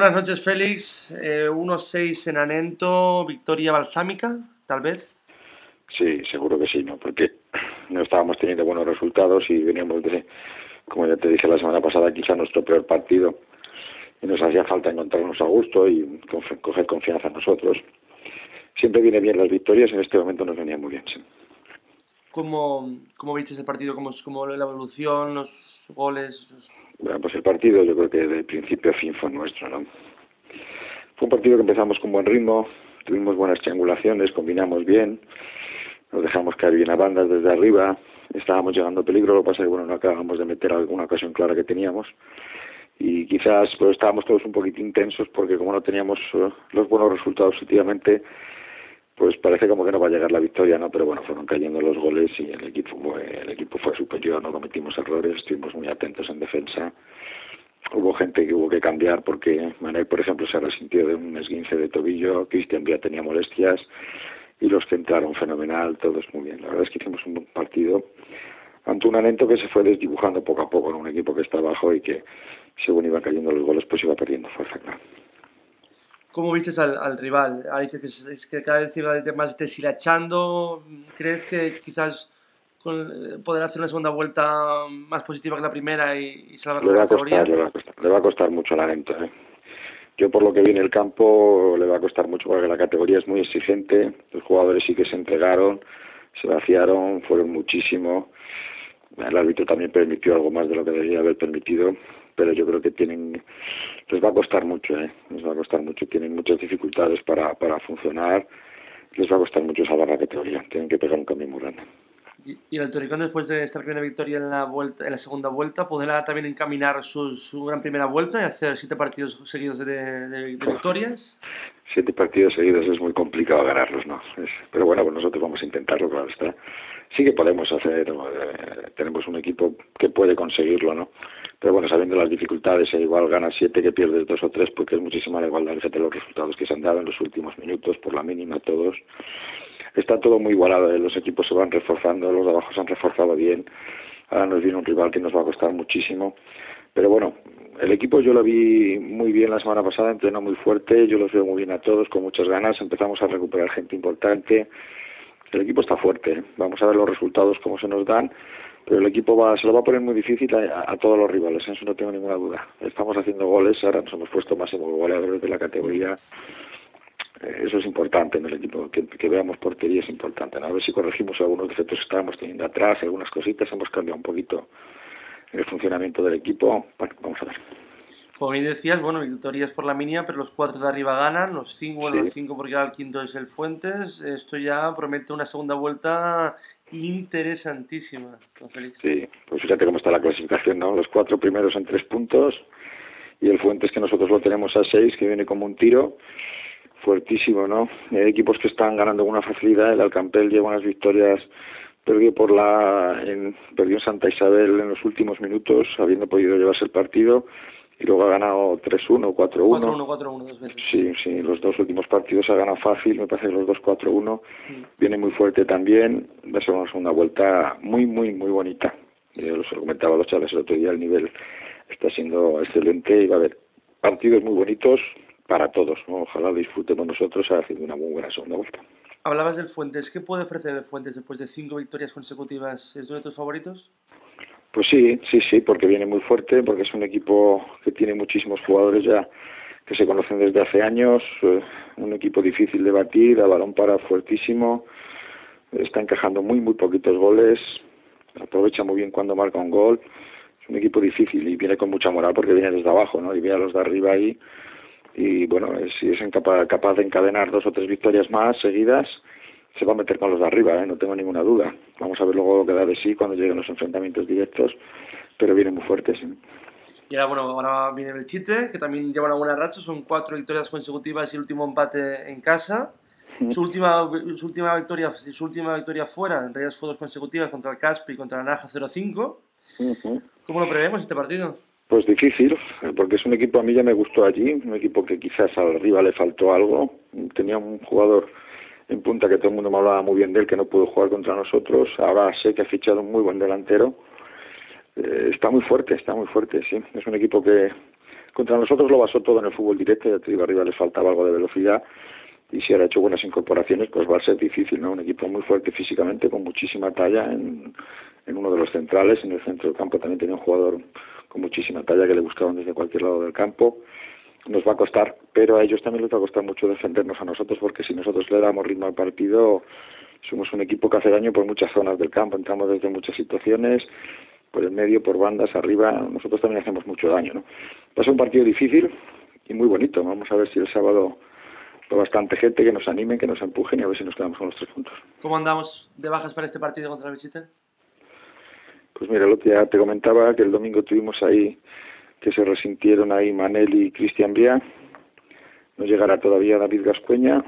Buenas noches, Félix. 1-6 en Anento, victoria balsámica, tal vez. Sí, seguro que sí, ¿no? Porque no estábamos teniendo buenos resultados y veníamos de, como ya te dije la semana pasada, quizá nuestro peor partido. Y nos hacía falta encontrarnos a gusto y coger confianza en nosotros. Siempre viene bien las victorias, en este momento nos venía muy bien, sí. ¿Cómo viste el partido? ¿Cómo la evolución, los goles? Bueno, pues el partido yo creo que de principio a fin fue nuestro, ¿no? Fue un partido que empezamos con buen ritmo, tuvimos buenas triangulaciones, combinamos bien, nos dejamos caer bien a bandas desde arriba, estábamos llegando a peligro, lo que pasa es que bueno, no acabamos de meter alguna ocasión clara que teníamos y quizás pues estábamos todos un poquito intensos porque como no teníamos los buenos resultados últimamente, pues parece como que no va a llegar la victoria, ¿no? Pero bueno, fueron cayendo los goles y el equipo fue superior, no cometimos errores, estuvimos muy atentos en defensa. Hubo gente que hubo que cambiar porque Mané, por ejemplo, se resintió de un esguince de tobillo, Cristian Vía tenía molestias y los que entraron fenomenal, todos muy bien. La verdad es que hicimos un buen partido ante un Anento que se fue desdibujando poco a poco en un equipo que está abajo y que según iban cayendo los goles pues iba perdiendo fuerza, claro. ¿Cómo viste al rival? Ahora dices que cada vez iba más deshilachando. ¿Crees que quizás poder hacer una segunda vuelta más positiva que la primera y salvar Le la va a costar, categoría? le va a costar mucho al Anento, ¿eh? Yo por lo que vi en el campo le va a costar mucho porque la categoría es muy exigente, los jugadores sí que se entregaron, se vaciaron, fueron muchísimo, el árbitro también permitió algo más de lo que debería haber permitido, pero yo creo que les va a costar mucho, les va a costar mucho, tienen muchas dificultades para funcionar, les va a costar mucho salvar la categoría, tienen que pegar un cambio muy grande. Y el Toricón, después de esta primera victoria en la segunda vuelta, podrá también encaminar su gran primera vuelta y hacer 7 partidos seguidos de victorias. 7 partidos seguidos es muy complicado ganarlos, ¿no? Pero bueno, pues nosotros vamos a intentarlo, claro está. Sí que podemos hacer, tenemos un equipo que puede conseguirlo, ¿no? Pero bueno, sabiendo las dificultades, igual ganas 7 que pierdes 2 o 3, porque es muchísima la igualdad, fíjate los resultados que se han dado en los últimos minutos, por la mínima todos. Está todo muy igualado, los equipos se van reforzando, los de abajo se han reforzado bien, ahora nos viene un rival que nos va a costar muchísimo, pero bueno, el equipo yo lo vi muy bien la semana pasada, entrenó muy fuerte, yo los veo muy bien a todos, con muchas ganas, empezamos a recuperar gente importante, el equipo está fuerte, ¿eh? Vamos a ver los resultados cómo se nos dan, pero el equipo se lo va a poner muy difícil a todos los rivales, eso no tengo ninguna duda. Estamos haciendo goles, ahora nos hemos puesto máximo goleadores de la categoría. Eso es importante en el equipo, que veamos portería es importante, ¿no? A ver si corregimos algunos defectos que estábamos teniendo atrás, algunas cositas, hemos cambiado un poquito el funcionamiento del equipo. Bueno, vamos a ver. Como bien decías, bueno, victorias por la mínima, pero los 4 de arriba ganan, los Sí, cinco porque ahora el quinto es el Fuentes. Esto ya promete una segunda vuelta interesantísima, don Félix. sí, pues fíjate cómo está la clasificación, ¿no? Los 4 primeros en 3 puntos y el Fuentes que nosotros lo tenemos a 6, que viene como un tiro fuertísimo, ¿no? Hay equipos que están ganando con una facilidad, el Alcampel lleva unas victorias, perdió en Santa Isabel en los últimos minutos, habiendo podido llevarse el partido, y luego ha ganado 3-1, 4-1. 4-1, 4-1 dos veces. Sí, sí, los 2 últimos partidos ha ganado fácil, me parece que los 2 4-1. Mm. Viene muy fuerte también, va a ser una segunda vuelta muy, muy, muy bonita. Yo los comentaba a los chavales el otro día, el nivel está siendo excelente y va a haber partidos muy bonitos para todos, ¿no? Ojalá disfrutemos nosotros haciendo una muy buena segunda vuelta. Hablabas del Fuentes. ¿Qué puede ofrecer el Fuentes después de 5 victorias consecutivas? ¿Es uno de tus favoritos? Pues sí, sí, sí, porque viene muy fuerte, porque es un equipo que tiene muchísimos jugadores ya que se conocen desde hace años, un equipo difícil de batir, a balón para fuertísimo, está encajando muy, muy poquitos goles, aprovecha muy bien cuando marca un gol, es un equipo difícil y viene con mucha moral porque viene desde abajo, ¿no? Y viene a los de arriba ahí y bueno, si es capaz de encadenar 2 o 3 victorias más seguidas, se va a meter con los de arriba, no tengo ninguna duda. Vamos a ver luego lo que da de sí cuando lleguen los enfrentamientos directos, pero viene muy fuerte, sí. Y ahora, bueno, ahora viene Belchite, que también lleva una buena racha. Son 4 victorias consecutivas y el último empate en casa. Su última victoria fuera, en realidad fue 2 consecutivas contra el Caspi y contra la Naja 0-5. Uh-huh. ¿Cómo lo prevemos este partido? Pues difícil, porque es un equipo, a mí ya me gustó allí, un equipo que quizás al rival le faltó algo. Tenía un jugador en punta que todo el mundo me hablaba muy bien de él, que no pudo jugar contra nosotros. Ahora sé que ha fichado un muy buen delantero. Está muy fuerte, sí. Es un equipo que Contra nosotros lo basó todo en el fútbol directo, ya te digo, arriba les faltaba algo de velocidad y si ahora ha hecho buenas incorporaciones, pues va a ser difícil, ¿no? Un equipo muy fuerte físicamente, con muchísima talla en uno de los centrales, en el centro del campo también tenía un jugador con muchísima talla que le buscaban desde cualquier lado del campo. Nos va a costar, pero a ellos también les va a costar mucho defendernos a nosotros, porque si nosotros le damos ritmo al partido, somos un equipo que hace daño por muchas zonas del campo, entramos desde muchas situaciones, por el medio, por bandas, arriba, nosotros también hacemos mucho daño, ¿no? Va a ser un partido difícil y muy bonito, vamos a ver si el sábado va bastante gente, que nos animen, que nos empujen y a ver si nos quedamos con los 3 puntos. ¿Cómo andamos de bajas para este partido contra el Belchite? Pues mira, el otro día te comentaba que el domingo tuvimos ahí que se resintieron ahí Manel y Cristian Bria, no llegará todavía David Gascueña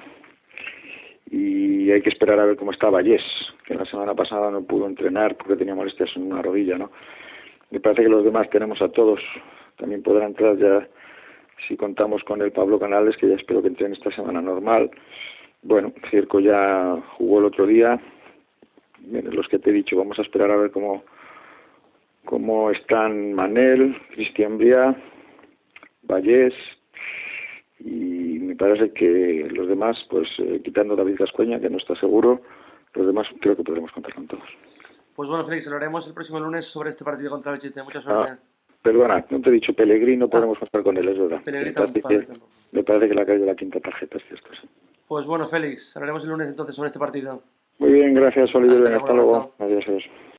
y hay que esperar a ver cómo está Vallés, que la semana pasada no pudo entrenar porque tenía molestias en una rodilla, ¿no? Me parece que los demás tenemos a todos, también podrá entrar ya si contamos con el Pablo Canales, que ya espero que entre en esta semana normal. Bueno, Circo ya jugó el otro día, los que te he dicho, vamos a esperar a ver cómo están Manel, Cristian Bria, Vallés, y me parece que los demás, pues quitando David Gascueña, que no está seguro, los demás creo que podremos contar con todos. Pues bueno, Félix, hablaremos el próximo lunes sobre este partido contra el Belchite. Mucha suerte. Perdona, no te he dicho Pellegrini, no podemos contar con él, es verdad. Me parece que le ha caído la quinta tarjeta, es cierto, sí. Pues bueno, Félix, hablaremos el lunes entonces sobre este partido. Muy bien, gracias, Oliver. Hasta luego. Adiós.